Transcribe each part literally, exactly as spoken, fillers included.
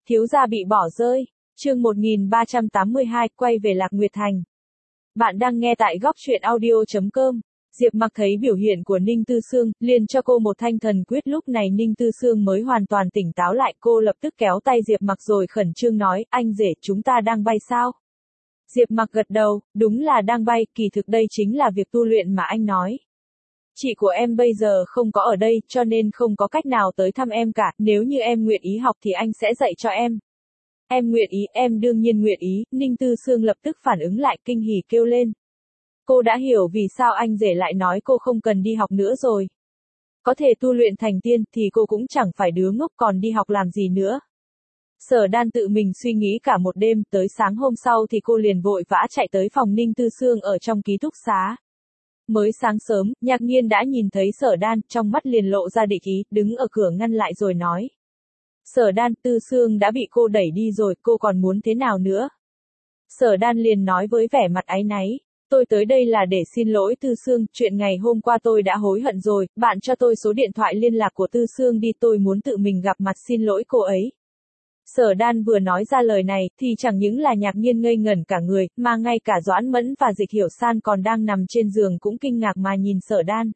Thiếu gia bị bỏ rơi. Chương một nghìn ba trăm tám mươi hai, quay về Lạc Nguyệt Thành. Bạn đang nghe tại góc truyện audio chấm com. Diệp Mặc thấy biểu hiện của Ninh Tư Sương, liền cho cô một thanh thần quyết. Lúc này Ninh Tư Sương mới hoàn toàn tỉnh táo lại, cô lập tức kéo tay Diệp Mặc rồi khẩn trương nói, anh rể, chúng ta đang bay sao? Diệp Mặc gật đầu, đúng là đang bay, kỳ thực đây chính là việc tu luyện mà anh nói. Chị của em bây giờ không có ở đây, cho nên không có cách nào tới thăm em cả, nếu như em nguyện ý học thì anh sẽ dạy cho em. Em nguyện ý, em đương nhiên nguyện ý, Ninh Tư Sương lập tức phản ứng lại, kinh hỉ kêu lên. Cô đã hiểu vì sao anh rể lại nói cô không cần đi học nữa rồi. Có thể tu luyện thành tiên thì cô cũng chẳng phải đứa ngốc, còn đi học làm gì nữa. Sở Đan tự mình suy nghĩ cả một đêm, tới sáng hôm sau thì cô liền vội vã chạy tới phòng Ninh Tư Sương ở trong ký túc xá. Mới sáng sớm, Nhạc Nghiên đã nhìn thấy Sở Đan, trong mắt liền lộ ra địch ý, đứng ở cửa ngăn lại rồi nói. Sở Đan, Tư Sương đã bị cô đẩy đi rồi, cô còn muốn thế nào nữa? Sở Đan liền nói với vẻ mặt áy náy. Tôi tới đây là để xin lỗi Tư Sương, chuyện ngày hôm qua tôi đã hối hận rồi, bạn cho tôi số điện thoại liên lạc của Tư Sương đi, tôi muốn tự mình gặp mặt xin lỗi cô ấy. Sở Đan vừa nói ra lời này, thì chẳng những là Nhạc Nghiên ngây ngẩn cả người, mà ngay cả Doãn Mẫn và Dịch Hiểu San còn đang nằm trên giường cũng kinh ngạc mà nhìn Sở Đan.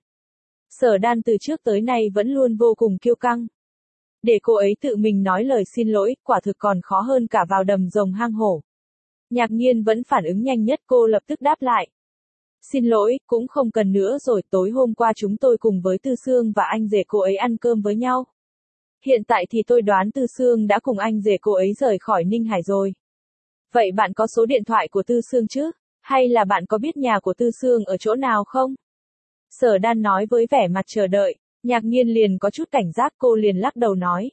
Sở Đan từ trước tới nay vẫn luôn vô cùng kiêu căng. Để cô ấy tự mình nói lời xin lỗi, quả thực còn khó hơn cả vào đầm rồng hang hổ. Nhạc Nghiên vẫn phản ứng nhanh nhất, cô lập tức đáp lại. Xin lỗi, cũng không cần nữa rồi, tối hôm qua chúng tôi cùng với Tư Sương và anh rể cô ấy ăn cơm với nhau. Hiện tại thì tôi đoán Tư Sương đã cùng anh rể cô ấy rời khỏi Ninh Hải rồi. Vậy bạn có số điện thoại của Tư Sương chứ? Hay là bạn có biết nhà của Tư Sương ở chỗ nào không? Sở Đan nói với vẻ mặt chờ đợi. Nhạc Nghiên liền có chút cảnh giác, cô liền lắc đầu nói.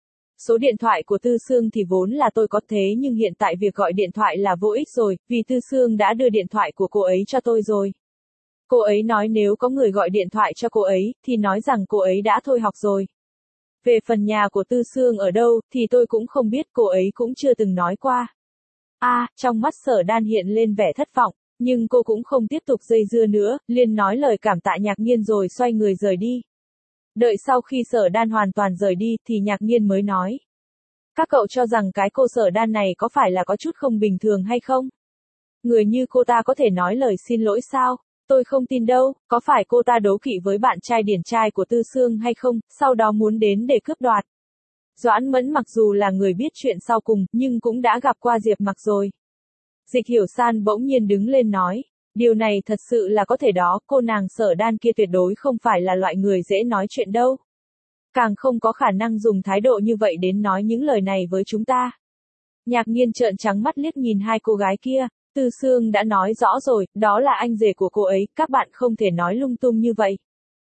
Số điện thoại của Tư Sương thì vốn là tôi có, thế nhưng hiện tại việc gọi điện thoại là vô ích rồi, vì Tư Sương đã đưa điện thoại của cô ấy cho tôi rồi. Cô ấy nói nếu có người gọi điện thoại cho cô ấy, thì nói rằng cô ấy đã thôi học rồi. Về phần nhà của Tư Sương ở đâu, thì tôi cũng không biết, cô ấy cũng chưa từng nói qua. A, à, trong mắt Sở Đan hiện lên vẻ thất vọng, nhưng cô cũng không tiếp tục dây dưa nữa, liền nói lời cảm tạ Nhạc Nghiên rồi xoay người rời đi. Đợi sau khi Sở Đan hoàn toàn rời đi, thì Nhạc Nghiên mới nói. Các cậu cho rằng cái cô Sở Đan này có phải là có chút không bình thường hay không? Người như cô ta có thể nói lời xin lỗi sao? Tôi không tin đâu, có phải cô ta đố kỵ với bạn trai điển trai của Tư Sương hay không, sau đó muốn đến để cướp đoạt. Doãn Mẫn mặc dù là người biết chuyện sau cùng, nhưng cũng đã gặp qua Diệp Mặc rồi. Dịch Hiểu San bỗng nhiên đứng lên nói. Điều này thật sự là có thể đó, cô nàng Sở Đan kia tuyệt đối không phải là loại người dễ nói chuyện đâu. Càng không có khả năng dùng thái độ như vậy đến nói những lời này với chúng ta. Nhạc Nghiên trợn trắng mắt liếc nhìn hai cô gái kia, Tư Sương đã nói rõ rồi, đó là anh rể của cô ấy, các bạn không thể nói lung tung như vậy.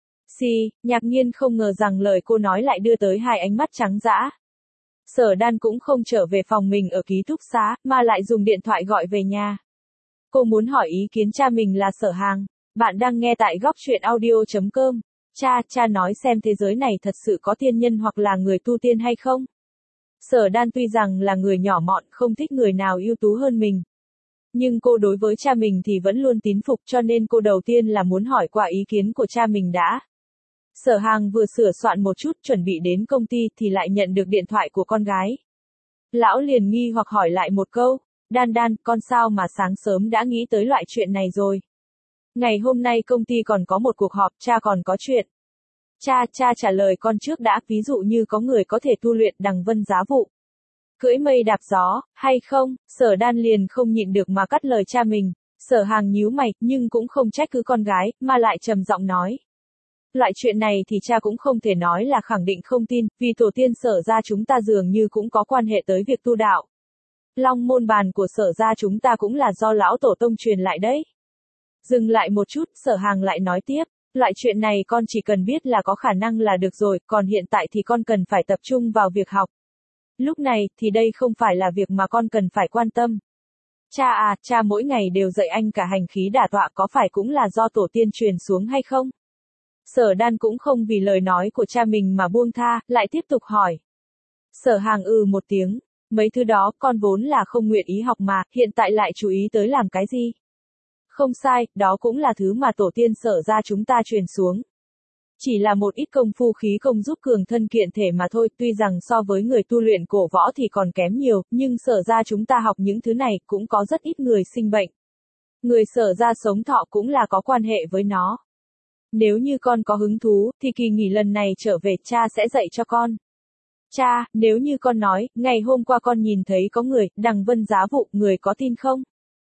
Xì, Nhạc Nghiên không ngờ rằng lời cô nói lại đưa tới hai ánh mắt trắng dã. Sở Đan cũng không trở về phòng mình ở ký túc xá, mà lại dùng điện thoại gọi về nhà. Cô muốn hỏi ý kiến cha mình là Sở Hàng. Bạn đang nghe tại góc truyện audio chấm com. Cha, cha nói xem thế giới này thật sự có tiên nhân hoặc là người tu tiên hay không? Sở Đan tuy rằng là người nhỏ mọn, không thích người nào ưu tú hơn mình. Nhưng cô đối với cha mình thì vẫn luôn tín phục, cho nên cô đầu tiên là muốn hỏi qua ý kiến của cha mình đã. Sở Hàng vừa sửa soạn một chút chuẩn bị đến công ty thì lại nhận được điện thoại của con gái. Lão liền nghi hoặc hỏi lại một câu. Đan Đan, con sao mà sáng sớm đã nghĩ tới loại chuyện này rồi? Ngày hôm nay công ty còn có một cuộc họp, cha còn có chuyện. Cha, cha trả lời con trước đã, ví dụ như có người có thể tu luyện đằng vân giá vụ. Cưỡi mây đạp gió, hay không? Sở Đan liền không nhịn được mà cắt lời cha mình. Sở Hàng nhíu mày, nhưng cũng không trách cứ con gái, mà lại trầm giọng nói. Loại chuyện này thì cha cũng không thể nói là khẳng định không tin, vì tổ tiên Sở gia chúng ta dường như cũng có quan hệ tới việc tu đạo. Long môn bàn của Sở gia chúng ta cũng là do lão tổ tông truyền lại đấy. Dừng lại một chút, Sở Hàng lại nói tiếp, loại chuyện này con chỉ cần biết là có khả năng là được rồi, còn hiện tại thì con cần phải tập trung vào việc học. Lúc này, thì đây không phải là việc mà con cần phải quan tâm. Cha à, cha mỗi ngày đều dạy anh cả hành khí đả tọa, có phải cũng là do tổ tiên truyền xuống hay không? Sở Đan cũng không vì lời nói của cha mình mà buông tha, lại tiếp tục hỏi. Sở Hàng ừ một tiếng. Mấy thứ đó, con vốn là không nguyện ý học mà, hiện tại lại chú ý tới làm cái gì? Không sai, đó cũng là thứ mà tổ tiên Sở gia chúng ta truyền xuống. Chỉ là một ít công phu khí công giúp cường thân kiện thể mà thôi, tuy rằng so với người tu luyện cổ võ thì còn kém nhiều, nhưng Sở ra chúng ta học những thứ này cũng có rất ít người sinh bệnh. Người Sở ra sống thọ cũng là có quan hệ với nó. Nếu như con có hứng thú, thì kỳ nghỉ lần này trở về cha sẽ dạy cho con. Cha, nếu như con nói, ngày hôm qua con nhìn thấy có người, đằng vân giá vụ, người có tin không?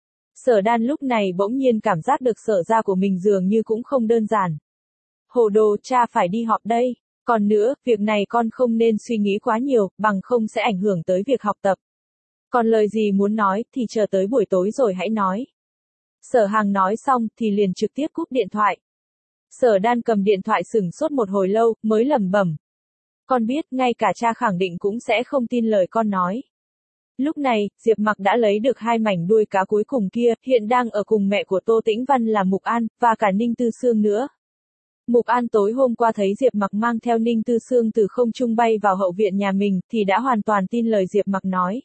Sở Đan lúc này bỗng nhiên cảm giác được Sở ra của mình dường như cũng không đơn giản. Hồ đồ, cha phải đi họp đây. Còn nữa, việc này con không nên suy nghĩ quá nhiều, bằng không sẽ ảnh hưởng tới việc học tập. Còn lời gì muốn nói, thì chờ tới buổi tối rồi hãy nói. Sở Hàng nói xong, thì liền trực tiếp cúp điện thoại. Sở Đan cầm điện thoại sửng sốt một hồi lâu, mới lẩm bẩm. Con biết, ngay cả cha khẳng định cũng sẽ không tin lời con nói. Lúc này, Diệp Mặc đã lấy được hai mảnh đuôi cá cuối cùng kia, hiện đang ở cùng mẹ của Tô Tĩnh Văn là Mục An, và cả Ninh Tư Sương nữa. Mục An tối hôm qua thấy Diệp Mặc mang theo Ninh Tư Sương từ không trung bay vào hậu viện nhà mình, thì đã hoàn toàn tin lời Diệp Mặc nói.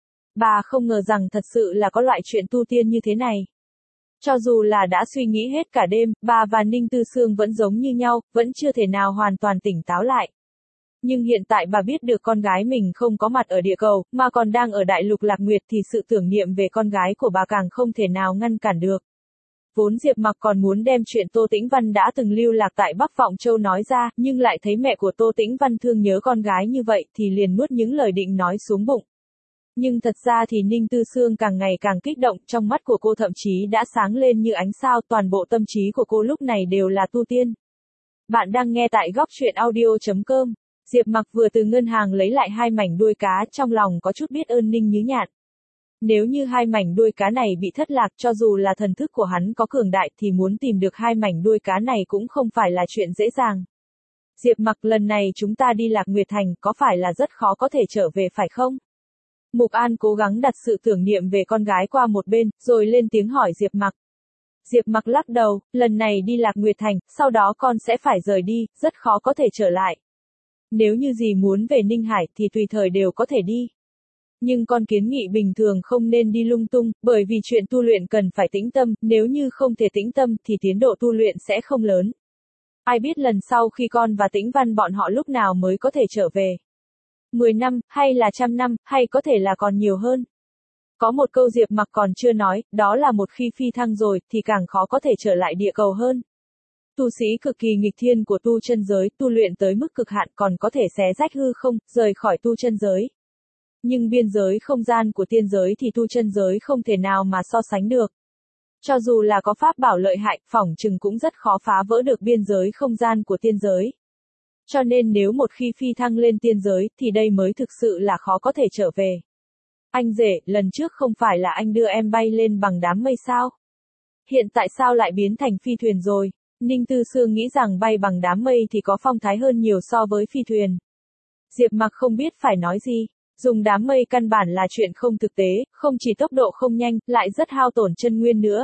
Bà không ngờ rằng thật sự là có loại chuyện tu tiên như thế này. Cho dù là đã suy nghĩ hết cả đêm, bà và Ninh Tư Sương vẫn giống như nhau, vẫn chưa thể nào hoàn toàn tỉnh táo lại. Nhưng hiện tại bà biết được con gái mình không có mặt ở địa cầu, mà còn đang ở đại lục Lạc Nguyệt thì sự tưởng niệm về con gái của bà càng không thể nào ngăn cản được. Vốn Diệp Mặc còn muốn đem chuyện Tô Tĩnh Văn đã từng lưu lạc tại Bắc Vọng Châu nói ra, nhưng lại thấy mẹ của Tô Tĩnh Văn thương nhớ con gái như vậy thì liền nuốt những lời định nói xuống bụng. Nhưng thật ra thì Ninh Tư Sương càng ngày càng kích động, trong mắt của cô thậm chí đã sáng lên như ánh sao, toàn bộ tâm trí của cô lúc này đều là tu tiên. Bạn đang nghe tại góc truyện audio chấm com. Diệp Mặc vừa từ ngân hàng lấy lại hai mảnh đuôi cá, trong lòng có chút biết ơn Ninh Như Nhạn. Nếu như hai mảnh đuôi cá này bị thất lạc, cho dù là thần thức của hắn có cường đại thì muốn tìm được hai mảnh đuôi cá này cũng không phải là chuyện dễ dàng. Diệp Mặc, lần này chúng ta đi Lạc Nguyệt Thành, có phải là rất khó có thể trở về phải không? Mục An cố gắng đặt sự tưởng niệm về con gái qua một bên, rồi lên tiếng hỏi Diệp Mặc. Diệp Mặc lắc đầu, lần này đi Lạc Nguyệt Thành, sau đó con sẽ phải rời đi, rất khó có thể trở lại. Nếu như dì muốn về Ninh Hải thì tùy thời đều có thể đi. Nhưng con kiến nghị bình thường không nên đi lung tung, bởi vì chuyện tu luyện cần phải tĩnh tâm, nếu như không thể tĩnh tâm thì tiến độ tu luyện sẽ không lớn. Ai biết lần sau khi con và Tĩnh Văn bọn họ lúc nào mới có thể trở về. Mười năm, hay là trăm năm, hay có thể là còn nhiều hơn. Có một câu Diệp Mặc còn chưa nói, đó là một khi phi thăng rồi, thì càng khó có thể trở lại địa cầu hơn. Tu sĩ cực kỳ nghịch thiên của tu chân giới, tu luyện tới mức cực hạn còn có thể xé rách hư không, rời khỏi tu chân giới. Nhưng biên giới không gian của tiên giới thì tu chân giới không thể nào mà so sánh được. Cho dù là có pháp bảo lợi hại, phỏng chừng cũng rất khó phá vỡ được biên giới không gian của tiên giới. Cho nên nếu một khi phi thăng lên tiên giới, thì đây mới thực sự là khó có thể trở về. Anh rể, lần trước không phải là anh đưa em bay lên bằng đám mây sao? Hiện tại sao lại biến thành phi thuyền rồi? Ninh Tư Sương nghĩ rằng bay bằng đám mây thì có phong thái hơn nhiều so với phi thuyền. Diệp Mặc không biết phải nói gì. Dùng đám mây căn bản là chuyện không thực tế, không chỉ tốc độ không nhanh, lại rất hao tổn chân nguyên nữa.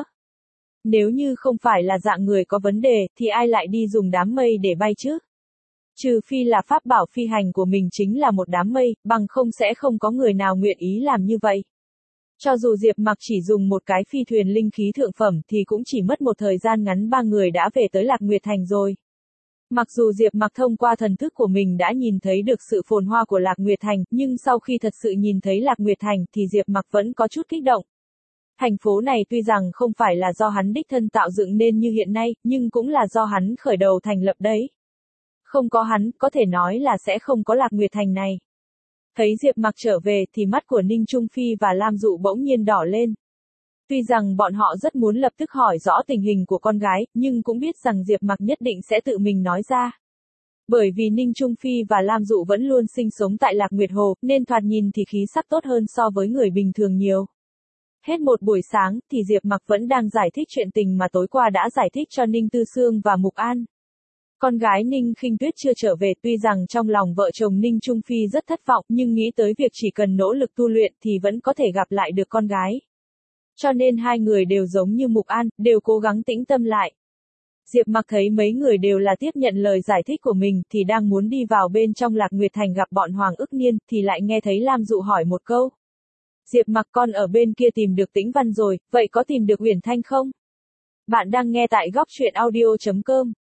Nếu như không phải là dạng người có vấn đề, thì ai lại đi dùng đám mây để bay chứ? Trừ phi là pháp bảo phi hành của mình chính là một đám mây, bằng không sẽ không có người nào nguyện ý làm như vậy. Cho dù Diệp Mặc chỉ dùng một cái phi thuyền linh khí thượng phẩm thì cũng chỉ mất một thời gian ngắn ba người đã về tới Lạc Nguyệt Thành rồi. Mặc dù Diệp Mặc thông qua thần thức của mình đã nhìn thấy được sự phồn hoa của Lạc Nguyệt Thành, nhưng sau khi thật sự nhìn thấy Lạc Nguyệt Thành thì Diệp Mặc vẫn có chút kích động. Thành phố này tuy rằng không phải là do hắn đích thân tạo dựng nên như hiện nay, nhưng cũng là do hắn khởi đầu thành lập đấy. Không có hắn, có thể nói là sẽ không có Lạc Nguyệt Thành này. Thấy Diệp Mặc trở về thì mắt của Ninh Trung Phi và Lam Dụ bỗng nhiên đỏ lên. Tuy rằng bọn họ rất muốn lập tức hỏi rõ tình hình của con gái, nhưng cũng biết rằng Diệp Mặc nhất định sẽ tự mình nói ra. Bởi vì Ninh Trung Phi và Lam Dụ vẫn luôn sinh sống tại Lạc Nguyệt Hồ, nên thoạt nhìn thì khí sắc tốt hơn so với người bình thường nhiều. Hết một buổi sáng, thì Diệp Mặc vẫn đang giải thích chuyện tình mà tối qua đã giải thích cho Ninh Tư Sương và Mục An. Con gái Ninh Khinh Tuyết chưa trở về, tuy rằng trong lòng vợ chồng Ninh Trung Phi rất thất vọng, nhưng nghĩ tới việc chỉ cần nỗ lực tu luyện thì vẫn có thể gặp lại được con gái. Cho nên hai người đều giống như Mục An, đều cố gắng tĩnh tâm lại. Diệp Mặc thấy mấy người đều là tiếp nhận lời giải thích của mình, thì đang muốn đi vào bên trong Lạc Nguyệt Thành gặp bọn Hoàng Ức Niên, thì lại nghe thấy Lam Dụ hỏi một câu. Diệp Mặc, con ở bên kia tìm được Tĩnh Văn rồi, vậy có tìm được Uyển Thanh không? Bạn đang nghe tại góc truyện audio chấm com.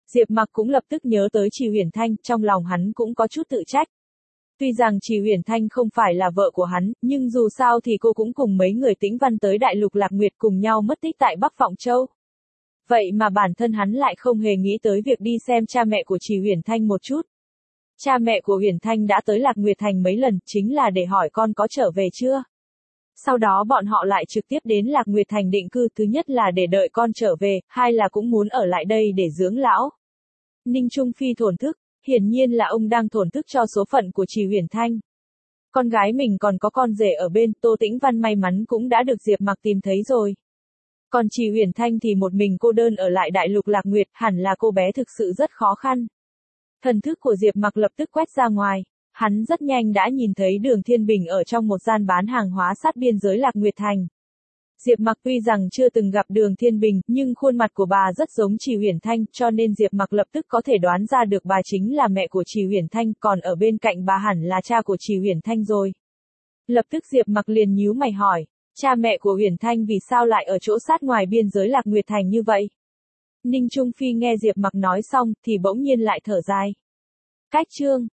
Diệp Mặc cũng lập tức nhớ tới Trì Huyền Thanh, trong lòng hắn cũng có chút tự trách. Tuy rằng Trì Huyền Thanh không phải là vợ của hắn, nhưng dù sao thì cô cũng cùng mấy người Tĩnh Văn tới Đại Lục Lạc Nguyệt cùng nhau mất tích tại Bắc Vọng Châu. Vậy mà bản thân hắn lại không hề nghĩ tới việc đi xem cha mẹ của Trì Huyền Thanh một chút. Cha mẹ của Huyền Thanh đã tới Lạc Nguyệt Thành mấy lần, chính là để hỏi con có trở về chưa. Sau đó bọn họ lại trực tiếp đến Lạc Nguyệt Thành định cư, thứ nhất là để đợi con trở về, hai là cũng muốn ở lại đây để dưỡng lão. Ninh Trung Phi thổn thức, hiển nhiên là ông đang thổn thức cho số phận của Trì Huyền Thanh. Con gái mình còn có con rể ở bên, Tô Tĩnh Văn may mắn cũng đã được Diệp Mặc tìm thấy rồi. Còn Trì Huyền Thanh thì một mình cô đơn ở lại Đại Lục Lạc Nguyệt, hẳn là cô bé thực sự rất khó khăn. Thần thức của Diệp Mặc lập tức quét ra ngoài, hắn rất nhanh đã nhìn thấy Đường Thiên Bình ở trong một gian bán hàng hóa sát biên giới Lạc Nguyệt Thành. Diệp Mặc tuy rằng chưa từng gặp Đường Thiên Bình, nhưng khuôn mặt của bà rất giống Trì Huyền Thanh, cho nên Diệp Mặc lập tức có thể đoán ra được bà chính là mẹ của Trì Huyền Thanh, còn ở bên cạnh bà hẳn là cha của Trì Huyền Thanh rồi. Lập tức Diệp Mặc liền nhíu mày hỏi, cha mẹ của Huyền Thanh vì sao lại ở chỗ sát ngoài biên giới Lạc Nguyệt Thành như vậy? Ninh Trung Phi nghe Diệp Mặc nói xong, thì bỗng nhiên lại thở dài. Cách chương